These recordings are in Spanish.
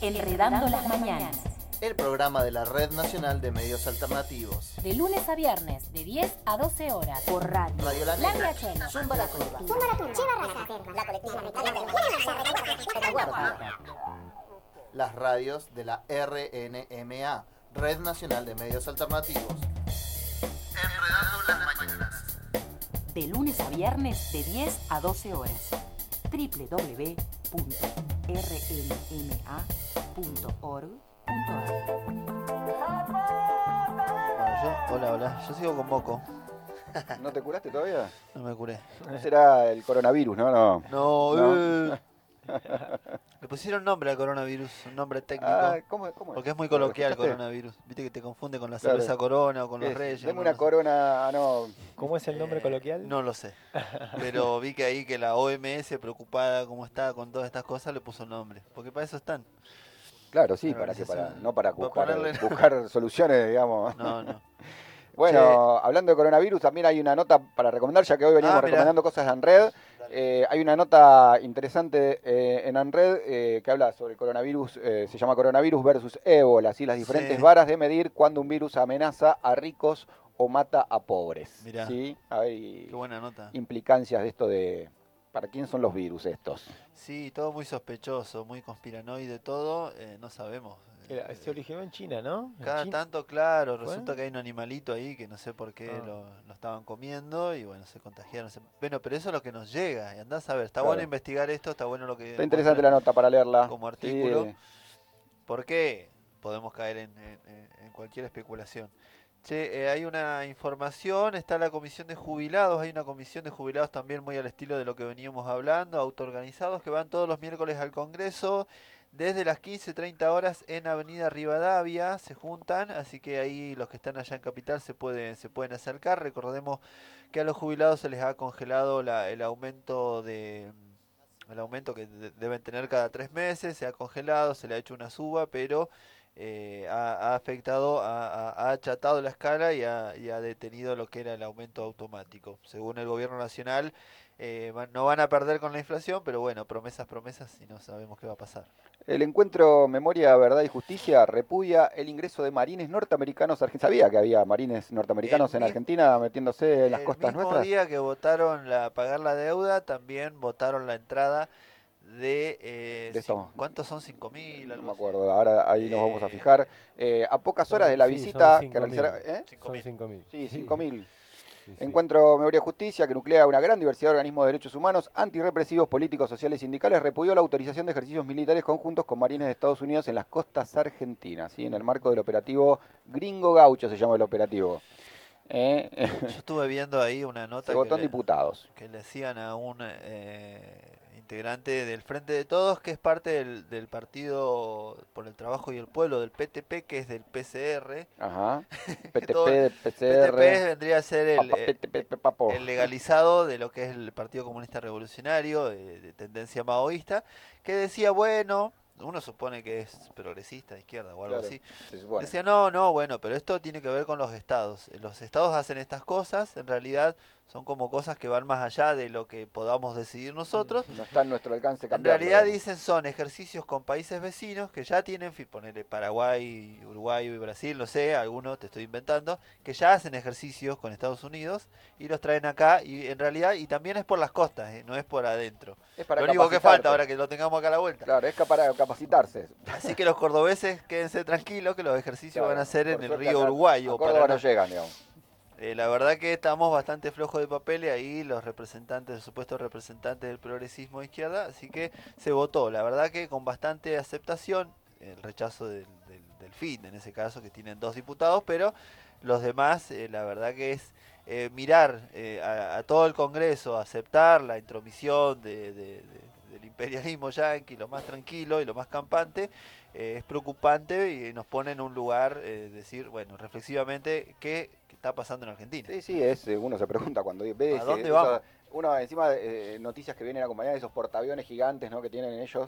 Enredando las Mañanas. El programa de la Red Nacional de Medios Alternativos. De lunes a viernes, de 10 a 12 horas. Por radio. Radio La La Negra. Viachena. Zumba la Curva. Las radios de la RNMA, Red Nacional de Medios Alternativos. Enredando las Mañanas. De lunes a viernes, de 10 a 12 horas. www.rnma.org.ar. Hola, yo sigo con moco. ¿No te curaste todavía? No me curé. Será el coronavirus, ¿no? No. Le pusieron nombre al coronavirus, un nombre técnico. ¿Cómo es? Porque es muy coloquial el ¿Escuchaste? coronavirus. Viste que te confunde con la Claro. cerveza Corona o con los ¿Qué es? Reyes. Deme no una lo sé. corona, no. ¿Cómo es el nombre coloquial? No lo sé. Pero vi que ahí que la OMS, preocupada como está con todas estas cosas, le puso nombre. Porque para eso están. Claro, sí, La ¿para qué? organización- No para para buscar, ponerle- buscar soluciones, digamos. No. Bueno, hablando de coronavirus, también hay una nota para recomendar, ya que hoy veníamos Mirá. recomendando cosas de ANRED. Hay una nota interesante en ANRED que habla sobre el coronavirus, se llama Coronavirus versus Ébola, ¿sí? Las diferentes Sí. varas de medir cuando un virus amenaza a ricos o mata a pobres. Mirá. ¿Sí? Hay Qué buena nota. implicancias de esto de... ¿Para quién son los virus estos? Sí, todo muy sospechoso, muy conspiranoide todo. No sabemos. Se originó en China, ¿no? En Cada China. tanto, claro, ¿Fue? resulta que hay un animalito ahí que no sé por qué Ah. lo estaban comiendo y bueno, se contagiaron. Bueno, pero eso es lo que nos llega y andás a ver. Está Claro. bueno investigar esto, está bueno lo que... Está interesante la nota para leerla. como Sí, artículo. Porque podemos caer en cualquier especulación. Che, hay una información, está la comisión de jubilados, hay una comisión de jubilados también muy al estilo de lo que veníamos hablando, autoorganizados que van todos los miércoles al Congreso, desde las 15:30 horas en Avenida Rivadavia, se juntan, así que ahí los que están allá en Capital se pueden acercar. Recordemos que a los jubilados se les ha congelado el aumento que deben tener cada 3 meses, se ha congelado, se le ha hecho una suba, pero ha afectado, ha achatado la escala y ha detenido lo que era el aumento automático. Según el gobierno nacional, no van a perder con la inflación, pero bueno, promesas y no sabemos qué va a pasar. El encuentro Memoria, Verdad y Justicia repudia el ingreso de marines norteamericanos a Argentina. ¿Sabía que había marines norteamericanos El en mi- Argentina metiéndose en las costas El mismo nuestras? día que votaron pagar la deuda, también votaron la entrada de esto. ¿cuántos son? 5.000, No algo me así. acuerdo, ahora ahí nos vamos a fijar. A pocas horas de la Sí, visita son que realizará... 5.000. ¿Eh? Son 5.000. Sí, 5.000. Sí. Encuentro Memoria y Justicia, que nuclea una gran diversidad de organismos de derechos humanos, antirrepresivos, políticos, sociales y sindicales, repudió la autorización de ejercicios militares conjuntos con marines de Estados Unidos en las costas argentinas, ¿sí? En el marco del operativo Gringo Gaucho se llama el operativo. Yo estuve viendo ahí una nota Se votó en diputados. que le hacían a un integrante del Frente de Todos, que es parte del Partido por el Trabajo y el Pueblo, del PTP, que es del PCR. Ajá. Todo- PTP, PCR. PTP vendría a ser papo. el legalizado de lo que es el Partido Comunista Revolucionario, de tendencia maoísta, que decía, bueno, uno supone que es progresista, de izquierda o algo Claro, así. se supone. Decía, no, bueno, pero esto tiene que ver con los estados. Los estados hacen estas cosas, en realidad son como cosas que van más allá de lo que podamos decidir nosotros. No está en nuestro alcance En cambiarlo. realidad dicen son ejercicios con países vecinos que ya tienen, ponele Paraguay, Uruguay y Brasil, no sé, algunos te estoy inventando, que ya hacen ejercicios con Estados Unidos y los traen acá y en realidad, y también es por las costas, no es por adentro. Es para Lo único que capacitarte. falta ahora que lo tengamos acá a la vuelta. Claro, es para capacitarse. Así que los cordobeses quédense tranquilos que los ejercicios Claro, van a ser por en el suerte río acá Uruguay a o Córdoba Paraná. no llegan, digamos. La verdad que estamos bastante flojos de papel y ahí los representantes, los supuestos representantes del progresismo de izquierda, así que se votó, la verdad que con bastante aceptación, el rechazo del FIT en ese caso, que tienen 2 diputados, pero los demás, la verdad que es mirar a todo el Congreso, aceptar la intromisión del imperialismo yanqui, lo más tranquilo y lo más campante, es preocupante y nos pone en un lugar, decir, bueno, reflexivamente, ¿qué está pasando en Argentina? Sí, uno se pregunta cuando ve ¿A dónde vamos? uno encima noticias que vienen acompañadas de esos portaaviones gigantes, ¿no?, que tienen ellos.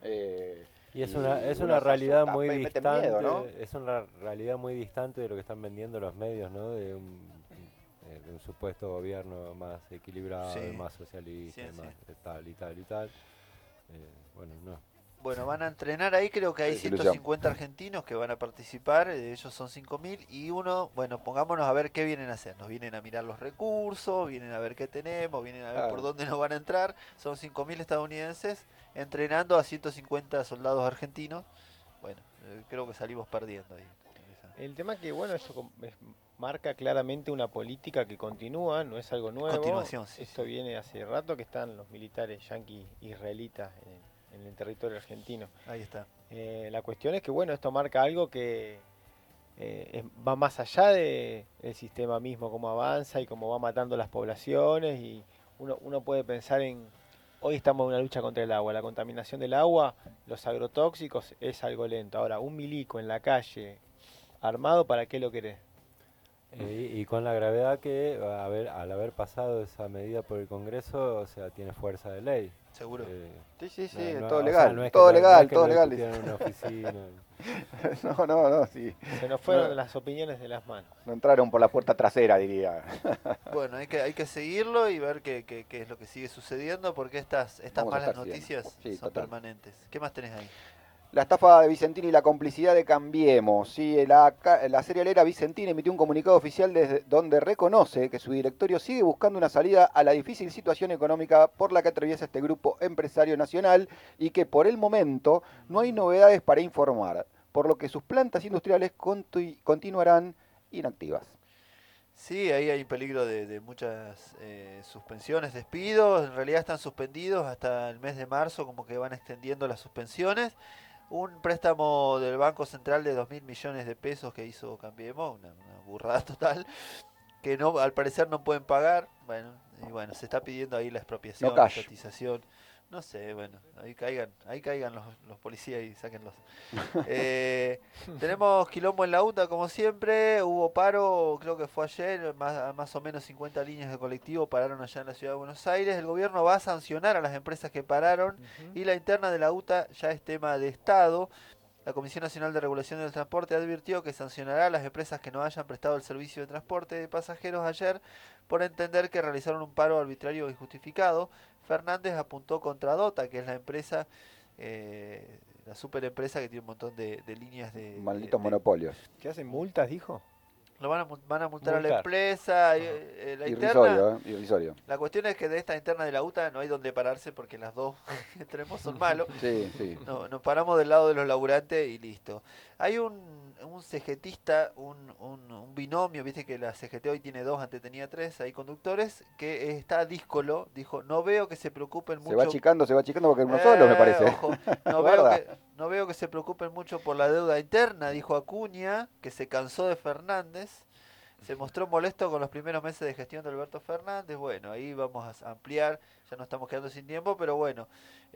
Y es uno una se realidad asusta, muy meten distante, miedo, ¿no? es una realidad muy distante de lo que están vendiendo los medios, ¿no? De un supuesto gobierno más equilibrado, Sí. más socialista, Sí, más sí. tal y tal y tal. Bueno, no. Bueno, van a entrenar ahí, creo que hay Desilusión. 150 argentinos que van a participar, ellos son 5.000 y uno, bueno, pongámonos a ver qué vienen a hacer. Nos vienen a mirar los recursos, vienen a ver qué tenemos, vienen a ver por dónde nos van a entrar. Son 5.000 estadounidenses entrenando a 150 soldados argentinos. Bueno, creo que salimos perdiendo ahí. El tema que, bueno, marca claramente una política que continúa, no es algo nuevo. Continuación, sí. Esto viene hace rato que están los militares yanquis israelitas en el territorio argentino. Ahí está. La cuestión es que, bueno, esto marca algo que va más allá del sistema mismo, cómo avanza y cómo va matando las poblaciones. Y uno puede pensar en, hoy estamos en una lucha contra el agua, la contaminación del agua, los agrotóxicos es algo lento. Ahora, un milico en la calle, armado, ¿para qué lo querés? Y con la gravedad que, al haber pasado esa medida por el Congreso, o sea, tiene fuerza de ley. Seguro. Sí, o todo sea, legal, no es todo que legal, no es que todo lo legal. discutieron en una oficina. No, sí. Se nos fueron las opiniones de las manos. No entraron por la puerta trasera, diría. Bueno, hay que seguirlo y ver qué es lo que sigue sucediendo, porque estas Vamos a malas estar noticias siguiendo. Sí, son total. permanentes. ¿Qué más tenés ahí? La estafa de Vicentini y la complicidad de Cambiemos. Sí, la cerealera Vicentini emitió un comunicado oficial desde donde reconoce que su directorio sigue buscando una salida a la difícil situación económica por la que atraviesa este grupo empresario nacional y que por el momento no hay novedades para informar, por lo que sus plantas industriales continuarán inactivas. Sí, ahí hay peligro de muchas suspensiones, despidos. En realidad están suspendidos hasta el mes de marzo, como que van extendiendo las suspensiones. Un préstamo del Banco Central de 2.000 millones de pesos que hizo Cambiemos, una burrada total, que no, al parecer no pueden pagar. Bueno, y bueno, se está pidiendo ahí la expropiación, No la cash. estatización. No sé, bueno, ahí caigan los policías y sáquenlos. Tenemos quilombo en la UTA como siempre, hubo paro, creo que fue ayer, más o menos 50 líneas de colectivo pararon allá en la ciudad de Buenos Aires. El gobierno va a sancionar a las empresas que pararon y la interna de la UTA ya es tema de Estado. La Comisión Nacional de Regulación del Transporte advirtió que sancionará a las empresas que no hayan prestado el servicio de transporte de pasajeros ayer por entender que realizaron un paro arbitrario e injustificado. Fernández apuntó contra Dota, que es la empresa, la superempresa que tiene un montón de líneas de... Malditos monopolios. ¿Qué hacen multas, dijo? Lo van a multar a la Multar. empresa, la Irrisorio, interna. irrisorio. La cuestión es que de esta interna de la UTA no hay donde pararse porque las dos extremos son malos. Sí. No, nos paramos del lado de los laburantes y listo. Hay un CGTista, un binomio, viste que la CGT hoy tiene 2, antes tenía 3, hay conductores, que está díscolo, dijo, no veo que se preocupen mucho. Se va achicando porque uno solo, me parece. Ojo, no veo que se preocupen mucho por la deuda interna, dijo Acuña, que se cansó de Fernández. Se mostró molesto con los primeros meses de gestión de Alberto Fernández. Bueno, ahí vamos a ampliar, ya nos estamos quedando sin tiempo, pero bueno,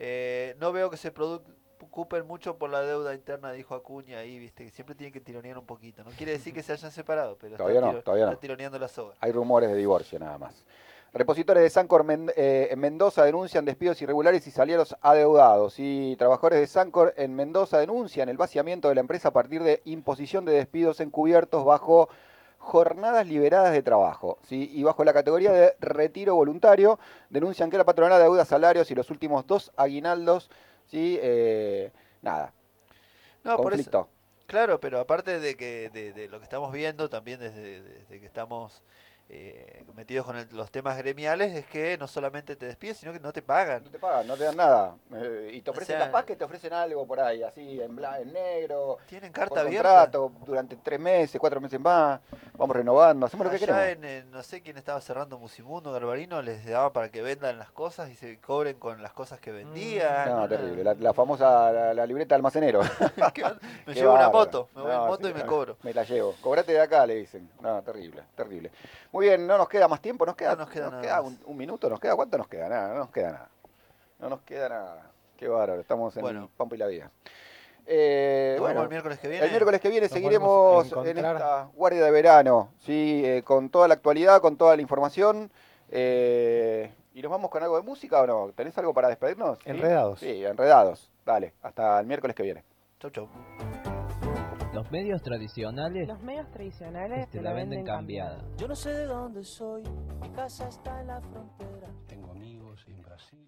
no veo que se preocupen mucho por la deuda interna, dijo Acuña ahí, viste, que siempre tienen que tironear un poquito. No quiere decir que se hayan separado, pero Todavía no. está tironeando la soga. Hay rumores de divorcio nada más. Repositores de Sancor en Mendoza denuncian despidos irregulares y salarios adeudados. Y trabajadores de Sancor en Mendoza denuncian el vaciamiento de la empresa a partir de imposición de despidos encubiertos bajo jornadas liberadas de trabajo, ¿sí? Y bajo la categoría de retiro voluntario, denuncian que la patronal adeuda salarios y los últimos 2 aguinaldos, ¿sí? Nada. No, Conflicto. por eso, claro, pero aparte de lo que estamos viendo, también desde que estamos metidos con los temas gremiales, es que no solamente te despiden, sino que no te pagan. No te pagan, no te dan nada. Y te ofrecen, O sea, capaz que te ofrecen algo por ahí, así, en negro. Tienen carta por abierta. contrato, durante 3 meses, 4 meses más. Vamos renovando, hacemos lo que Allá queremos. no sé quién estaba cerrando Musimundo, Garbarino, les daba para que vendan las cosas y se cobren con las cosas que vendían. No, terrible. La famosa, la libreta de almacenero. Me Qué llevo una bárbaro. moto, me voy en No, moto sí, y me cobro. Me la llevo. Cobrate de acá, le dicen. No, terrible, terrible. Muy bien, no nos queda más tiempo, nos queda, No nos queda nada más. un minuto, nos queda, ¿cuánto nos queda? Nada, no nos queda nada. No nos queda nada. Qué bárbaro, estamos en Bueno. Pampa y la Vida. Nos vemos Bueno, el miércoles que viene. el miércoles que viene Nos seguiremos volvemos a en encontrar. esta guardia de verano, ¿sí? Con toda la actualidad, con toda la información. ¿Y nos vamos con algo de música o no? ¿Tenés algo para despedirnos? ¿Sí? Enredados. Sí, enredados. Dale, hasta el miércoles que viene. Chau, chau. Los medios tradicionales Los medios tradicionales te la venden cambiada. Yo no sé de dónde soy, mi casa está en la frontera. Tengo amigos en Brasil.